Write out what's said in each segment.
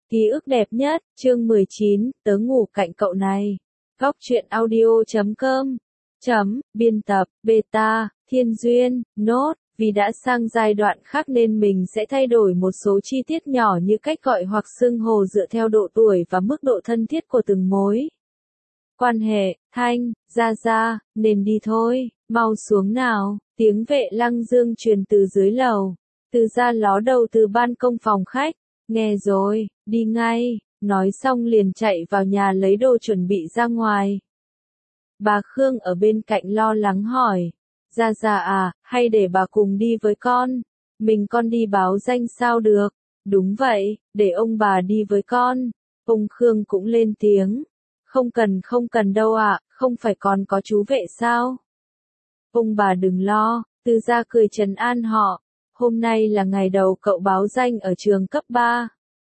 Ký ức đẹp nhất, chương 19, tớ ngủ cạnh cậu này. Góc truyện audio.com. Biên tập, beta, Thiên Duyên, nốt, vì đã sang giai đoạn khác nên mình sẽ thay đổi một số chi tiết nhỏ như cách gọi hoặc xưng hô dựa theo độ tuổi và mức độ thân thiết của từng mối quan hệ. Thanh, ra, nên đi thôi, mau xuống nào. Tiếng Vệ Lăng Dương truyền từ dưới lầu. Từ ra ló đầu từ ban công phòng khách. Nghe rồi, đi ngay, nói xong liền chạy vào nhà lấy đồ chuẩn bị ra ngoài. Bà Khương ở bên cạnh lo lắng hỏi, ra à, hay để bà cùng đi với con? Con đi báo danh sao được? Đúng vậy, để ông bà đi với con. Ông Khương cũng lên tiếng, không cần đâu ạ, không phải còn có chú Vệ sao? Ông bà đừng lo, Từ gia cười trấn an họ. Hôm nay là ngày đầu cậu báo danh ở trường cấp 3.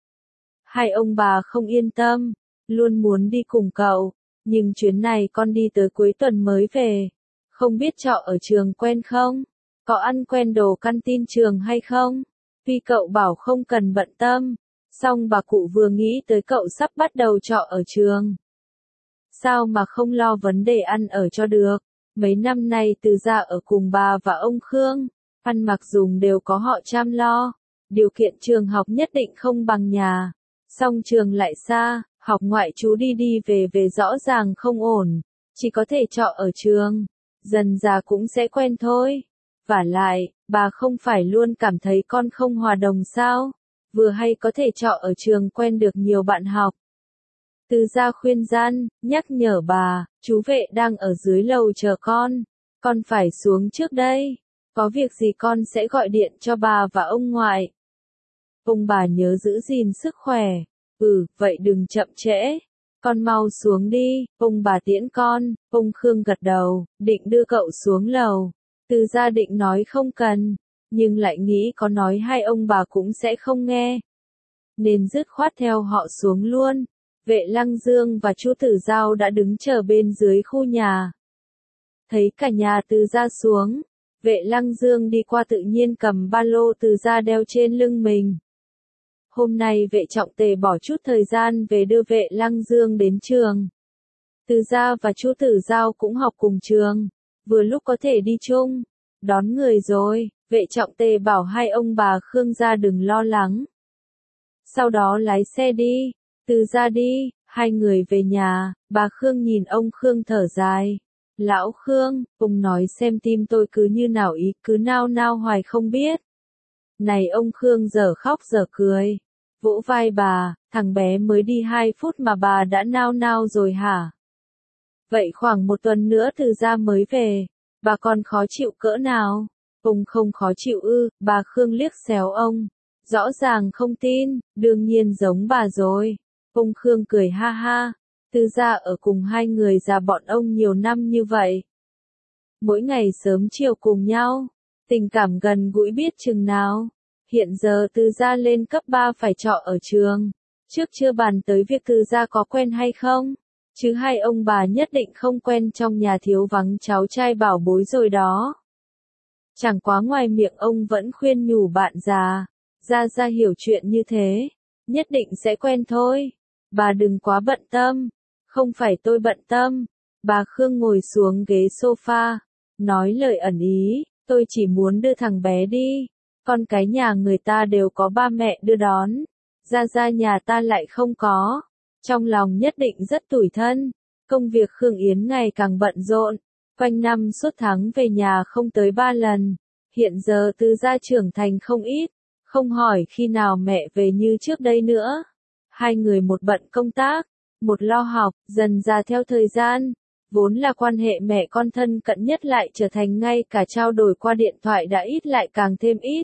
Hai ông bà không yên tâm, luôn muốn đi cùng cậu, nhưng chuyến này con đi tới cuối tuần mới về. Không biết trọ ở trường quen không? Có ăn quen đồ canteen trường hay không? Vì cậu bảo không cần bận tâm, xong bà cụ vừa nghĩ tới cậu sắp bắt đầu trọ ở trường. Sao mà không lo vấn đề ăn ở cho được? Mấy năm nay Từ gia ở cùng bà và ông Khương. Ăn mặc dùng đều có họ chăm lo, điều kiện trường học nhất định không bằng nhà, song trường lại xa, học ngoại trú đi về rõ ràng không ổn, chỉ có thể trọ ở trường, dần già cũng sẽ quen thôi. Vả lại, bà không phải luôn cảm thấy con không hòa đồng sao, vừa hay có thể trọ ở trường quen được nhiều bạn học. Từ gia khuyên gian, nhắc nhở bà, chú Vệ đang ở dưới lầu chờ con phải xuống trước đây. Có việc gì con sẽ gọi điện cho bà và ông ngoại. Ông bà nhớ giữ gìn sức khỏe. Vậy đừng chậm trễ. Con mau xuống đi, ông bà tiễn con. Ông Khương gật đầu, định đưa cậu xuống lầu. Từ gia định nói không cần, nhưng lại nghĩ có nói hai ông bà cũng sẽ không nghe. Nên dứt khoát theo họ xuống luôn. Vệ Lăng Dương và chú Tử Giao đã đứng chờ bên dưới khu nhà. Thấy cả nhà Từ gia xuống. Vệ Lăng Dương đi qua tự nhiên cầm ba lô Từ gia đeo trên lưng mình. Hôm nay Vệ Trọng Tề bỏ chút thời gian về đưa Vệ Lăng Dương đến trường. Từ gia và chú Tử Giao cũng học cùng trường, vừa lúc có thể đi chung. Đón người rồi, Vệ Trọng Tề bảo hai ông bà Khương gia đừng lo lắng. Sau đó lái xe đi, Từ gia đi, hai người về nhà, bà Khương nhìn ông Khương thở dài. Lão Khương, ông nói xem tim tôi cứ như nào ý, cứ nao hoài không biết. Này ông Khương giờ khóc giờ cười. Vỗ vai bà, thằng bé mới đi 2 phút mà bà đã nao rồi hả? Vậy khoảng 1 tuần nữa Từ gia mới về, bà còn khó chịu cỡ nào? Ông không khó chịu ư? Bà Khương liếc xéo ông. Rõ ràng không tin, đương nhiên giống bà rồi. Ông Khương cười ha ha. Từ gia ở cùng hai người già bọn ông nhiều năm như vậy. Mỗi ngày sớm chiều cùng nhau, tình cảm gần gũi biết chừng nào. Hiện giờ Từ gia lên cấp 3 phải trọ ở trường. Trước chưa bàn tới việc Từ gia có quen hay không. Chứ hai ông bà nhất định không quen trong nhà thiếu vắng cháu trai bảo bối rồi đó. Chẳng quá ngoài miệng ông vẫn khuyên nhủ bạn già. Ra hiểu chuyện như thế. Nhất định sẽ quen thôi. Bà đừng quá bận tâm. Không phải tôi bận tâm. Bà Khương ngồi xuống ghế sofa, nói lời ẩn ý, tôi chỉ muốn đưa thằng bé đi. Con cái nhà người ta đều có ba mẹ đưa đón. Ra nhà ta lại không có. Trong lòng nhất định rất tủi thân. Công việc Khương Yến ngày càng bận rộn. Quanh năm suốt tháng về nhà không tới 3 lần. Hiện giờ Từ gia trưởng thành không ít. Không hỏi khi nào mẹ về như trước đây nữa. Hai người một bận công tác, một lo học, dần ra theo thời gian. Vốn là quan hệ mẹ con thân cận nhất lại trở thành ngay cả trao đổi qua điện thoại đã ít lại càng thêm ít.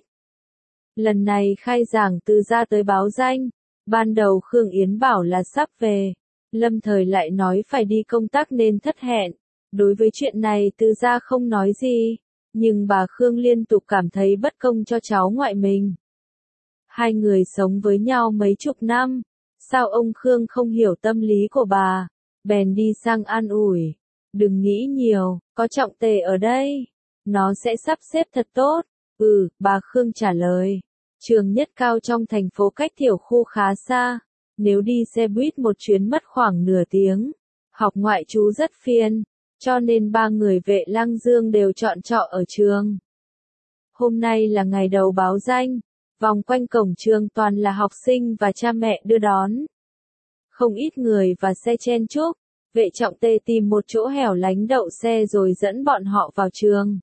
Lần này khai giảng Từ gia tới báo danh. Ban đầu Khương Yến bảo là sắp về. Lâm thời lại nói phải đi công tác nên thất hẹn. Đối với chuyện này Từ gia không nói gì. Nhưng bà Khương liên tục cảm thấy bất công cho cháu ngoại mình. Hai người sống với nhau mấy chục năm. Sao ông Khương không hiểu tâm lý của bà? Bèn đi sang an ủi. Đừng nghĩ nhiều, có Trọng Tề ở đây. Nó sẽ sắp xếp thật tốt. Bà Khương trả lời. Trường nhất cao trong thành phố cách tiểu khu khá xa. Nếu đi xe buýt một chuyến mất khoảng nửa tiếng. Học ngoại trú rất phiền, cho nên ba người Vệ Lăng Dương đều chọn trọ ở trường. Hôm nay là ngày đầu báo danh, vòng quanh cổng trường toàn là học sinh và cha mẹ đưa đón. Không ít người và xe chen chúc, Vệ Trọng Tề tìm một chỗ hẻo lánh đậu xe rồi dẫn bọn họ vào trường.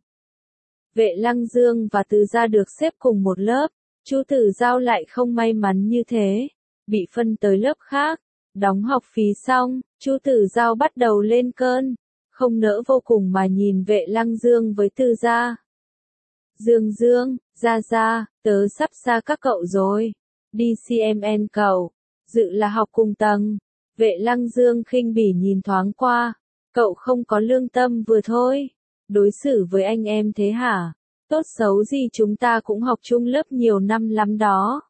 Vệ Lăng Dương và Từ Gia được xếp cùng một lớp, Chu Tử Giao lại không may mắn như thế, bị phân tới lớp khác. Đóng học phí xong, Chu Tử Giao bắt đầu lên cơn, không nỡ vô cùng mà nhìn Vệ Lăng Dương với Từ Gia. Dương Dương, Gia, tớ sắp xa các cậu rồi, đi CMN cậu, dự là học cùng tầng. Vệ Lăng Dương khinh bỉ nhìn thoáng qua, cậu không có lương tâm vừa thôi, đối xử với anh em thế hả? Tốt xấu gì chúng ta cũng học chung lớp nhiều năm lắm đó.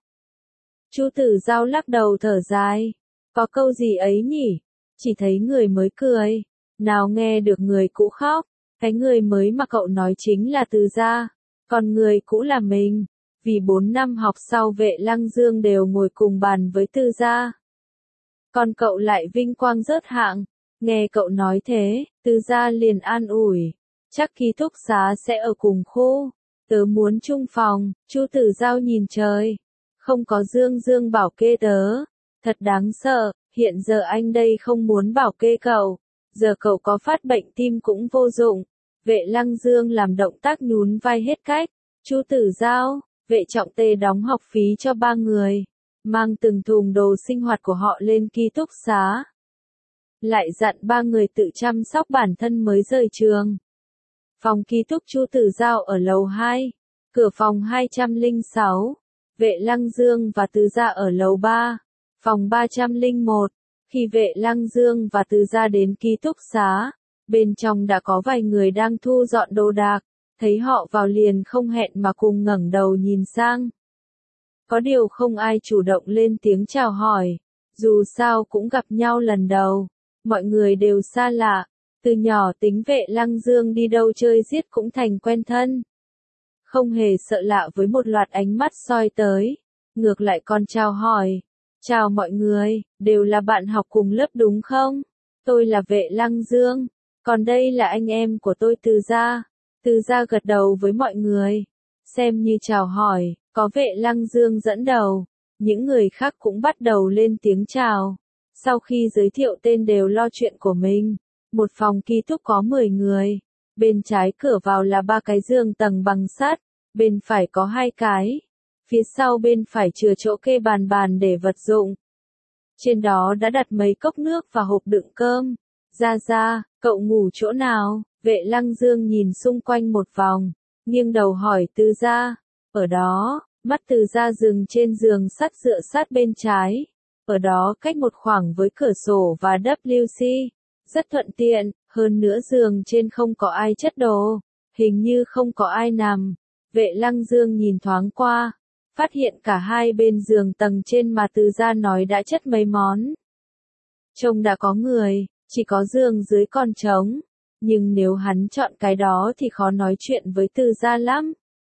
Chu Tử Giao lắc đầu thở dài, có câu gì ấy nhỉ? Chỉ thấy người mới cười, nào nghe được người cũ khóc, cái người mới mà cậu nói chính là Từ Gia, còn người cũ là mình, vì 4 năm học sau Vệ Lăng Dương đều ngồi cùng bàn với Từ Gia. Còn cậu lại vinh quang rớt hạng, nghe cậu nói thế, Từ Gia liền an ủi, chắc ký túc xá sẽ ở cùng khu, tớ muốn chung phòng. Chu Tử Giao nhìn trời, không có Dương Dương bảo kê tớ, thật đáng sợ, hiện giờ anh đây không muốn bảo kê cậu, giờ cậu có phát bệnh tim cũng vô dụng. Vệ Lăng Dương làm động tác nhún vai hết cách, Chu Tử Giao, Vệ Trọng Tề đóng học phí cho ba người, mang từng thùng đồ sinh hoạt của họ lên ký túc xá. Lại dặn ba người tự chăm sóc bản thân mới rời trường. Phòng ký túc Chu Tử Giao ở lầu 2, cửa phòng 206, Vệ Lăng Dương và Từ Gia ở lầu 3, phòng 301. Khi Vệ Lăng Dương và Từ Gia đến ký túc xá, bên trong đã có vài người đang thu dọn đồ đạc, thấy họ vào liền không hẹn mà cùng ngẩng đầu nhìn sang. Có điều không ai chủ động lên tiếng chào hỏi, dù sao cũng gặp nhau lần đầu, mọi người đều xa lạ, từ nhỏ tính Vệ Lăng Dương đi đâu chơi giết cũng thành quen thân. Không hề sợ lạ với một loạt ánh mắt soi tới, ngược lại còn chào hỏi. Chào mọi người, đều là bạn học cùng lớp đúng không? Tôi là Vệ Lăng Dương, còn đây là anh em của tôi Từ Gia. Từ Gia gật đầu với mọi người, xem như chào hỏi, có Vệ Lăng Dương dẫn đầu, những người khác cũng bắt đầu lên tiếng chào. Sau khi giới thiệu tên đều lo chuyện của mình, một phòng ký túc có 10 người, bên trái cửa vào là 3 cái giường tầng bằng sắt, bên phải có 2 cái. Phía sau bên phải chừa chỗ kê bàn để vật dụng. Trên đó đã đặt mấy cốc nước và hộp đựng cơm. Gia, cậu ngủ chỗ nào? Vệ Lăng Dương nhìn xung quanh một vòng, nghiêng đầu hỏi Từ Gia. Ở đó, mắt Từ Gia dừng trên giường sắt dựa sát bên trái. Ở đó cách một khoảng với cửa sổ và WC. Rất thuận tiện, hơn nữa giường trên không có ai chất đồ. Hình như không có ai nằm. Vệ Lăng Dương nhìn thoáng qua, phát hiện cả hai bên giường tầng trên mà Từ Gia nói đã chất mấy món. Trông đã có người, chỉ có giường dưới còn trống, nhưng nếu hắn chọn cái đó thì khó nói chuyện với Từ Gia lắm.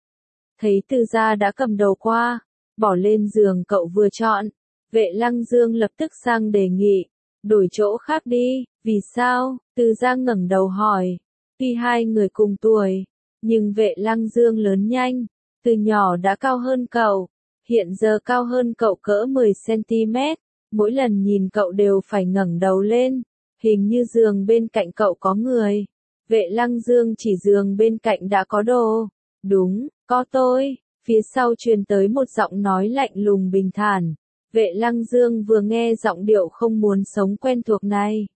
Thấy Từ Gia đã cầm đồ qua, bỏ lên giường cậu vừa chọn, Vệ Lăng Dương lập tức sang đề nghị, đổi chỗ khác đi. Vì sao? Từ Gia ngẩng đầu hỏi. Tuy hai người cùng tuổi, nhưng Vệ Lăng Dương lớn nhanh, từ nhỏ đã cao hơn cậu, hiện giờ cao hơn cậu cỡ 10 cm, mỗi lần nhìn cậu đều phải ngẩng đầu lên, hình như giường bên cạnh cậu có người. Vệ Lăng Dương chỉ giường bên cạnh đã có đồ. Đúng, có tôi. Phía sau truyền tới một giọng nói lạnh lùng bình thản. Vệ Lăng Dương vừa nghe giọng điệu không muốn sống quen thuộc này,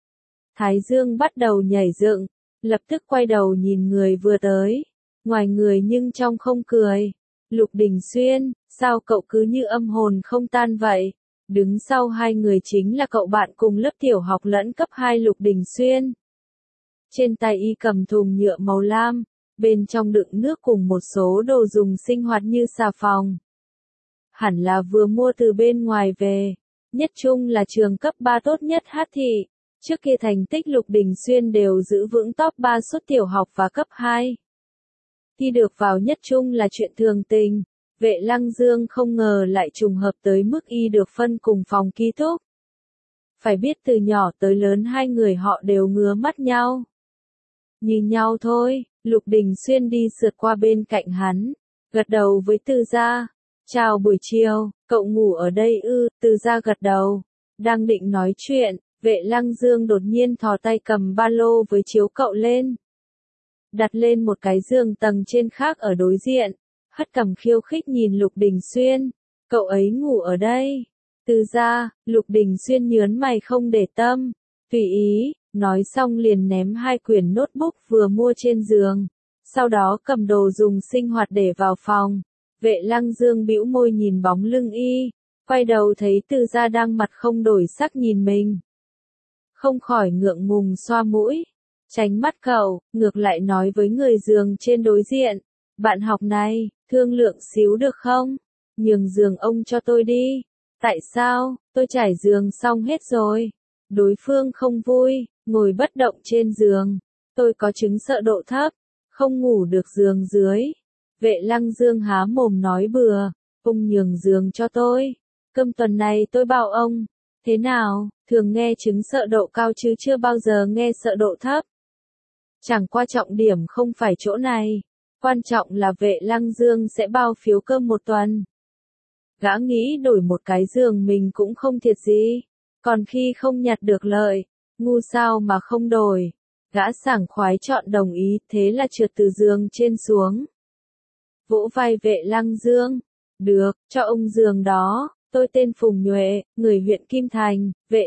thái dương bắt đầu nhảy dựng, lập tức quay đầu nhìn người vừa tới. Ngoài người nhưng trong không cười. Lục Đình Xuyên, sao cậu cứ như âm hồn không tan vậy? Đứng sau hai người chính là cậu bạn cùng lớp tiểu học lẫn cấp 2 Lục Đình Xuyên. Trên tay y cầm thùng nhựa màu lam, bên trong đựng nước cùng một số đồ dùng sinh hoạt như xà phòng. Hẳn là vừa mua từ bên ngoài về. Nhất Trung là trường cấp 3 tốt nhất Hát Thị. Trước kia thành tích Lục Đình Xuyên đều giữ vững top 3 suốt tiểu học và cấp 2. Thi được vào Nhất Trung là chuyện thường tình. Vệ Lăng Dương không ngờ lại trùng hợp tới mức y được phân cùng phòng ký túc. Phải biết từ nhỏ tới lớn hai người họ đều ngứa mắt nhau. Như nhau thôi, Lục Đình Xuyên đi sượt qua bên cạnh hắn, gật đầu với Từ Gia. Chào buổi chiều, cậu ngủ ở đây ư? Từ Gia gật đầu. Đang định nói chuyện, Vệ Lăng Dương đột nhiên thò tay cầm ba lô với chiếu cậu lên. Đặt lên một cái giường tầng trên khác ở đối diện, hất cằm khiêu khích nhìn Lục Đình Xuyên. Cậu ấy ngủ ở đây. Từ Gia, Lục Đình Xuyên nhớn mày không để tâm. Tùy ý, nói xong liền ném hai quyển notebook vừa mua trên giường. Sau đó cầm đồ dùng sinh hoạt để vào phòng. Vệ Lăng Dương bĩu môi nhìn bóng lưng y. Quay đầu thấy Từ Gia đang mặt không đổi sắc nhìn mình. Không khỏi ngượng ngùng xoa mũi. Tránh mắt cậu, ngược lại nói với người giường trên đối diện. Bạn học này, thương lượng xíu được không? Nhường giường ông cho tôi đi. Tại sao? Tôi trải giường xong hết rồi. Đối phương không vui, ngồi bất động trên giường. Tôi có chứng sợ độ thấp, không ngủ được giường dưới. Vệ Lăng Dương há mồm nói bừa. Ông nhường giường cho tôi. Cơm tuần này tôi bảo ông. Thế nào, thường nghe chứng sợ độ cao chứ chưa bao giờ nghe sợ độ thấp. Chẳng qua trọng điểm không phải chỗ này. Quan trọng là Vệ Lăng Dương sẽ bao phiếu cơm một tuần. Gã nghĩ đổi một cái giường mình cũng không thiệt gì. Còn khi không nhặt được lợi, ngu sao mà không đổi. Gã sảng khoái chọn đồng ý, thế là trượt từ giường trên xuống. Vỗ vai Vệ Lăng Dương. Được, cho ông giường đó. Tôi tên Phùng Nhuệ, người huyện Kim Thành. Vệ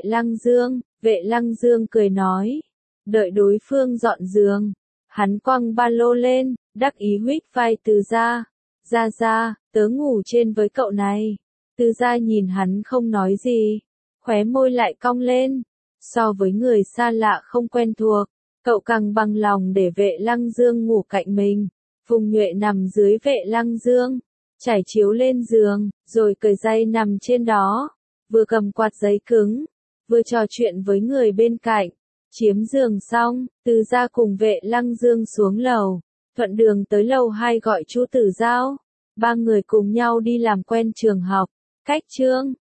Lăng Dương cười nói. Đợi đối phương dọn giường, hắn quăng ba lô lên, đắc ý huých vai Từ Gia. Gia, tớ ngủ trên với cậu này. Từ Gia nhìn hắn không nói gì, khóe môi lại cong lên. So với người xa lạ không quen thuộc, cậu càng bằng lòng để Vệ Lăng Dương ngủ cạnh mình. Phùng Nhuệ nằm dưới Vệ Lăng Dương, trải chiếu lên giường, rồi cởi giày nằm trên đó, vừa cầm quạt giấy cứng, vừa trò chuyện với người bên cạnh. Chiếm giường xong, Từ Gia cùng Vệ Lăng Dương xuống lầu, thuận đường tới lầu 2 gọi chú Tử Giao. Ba người cùng nhau đi làm quen trường học. Cách chương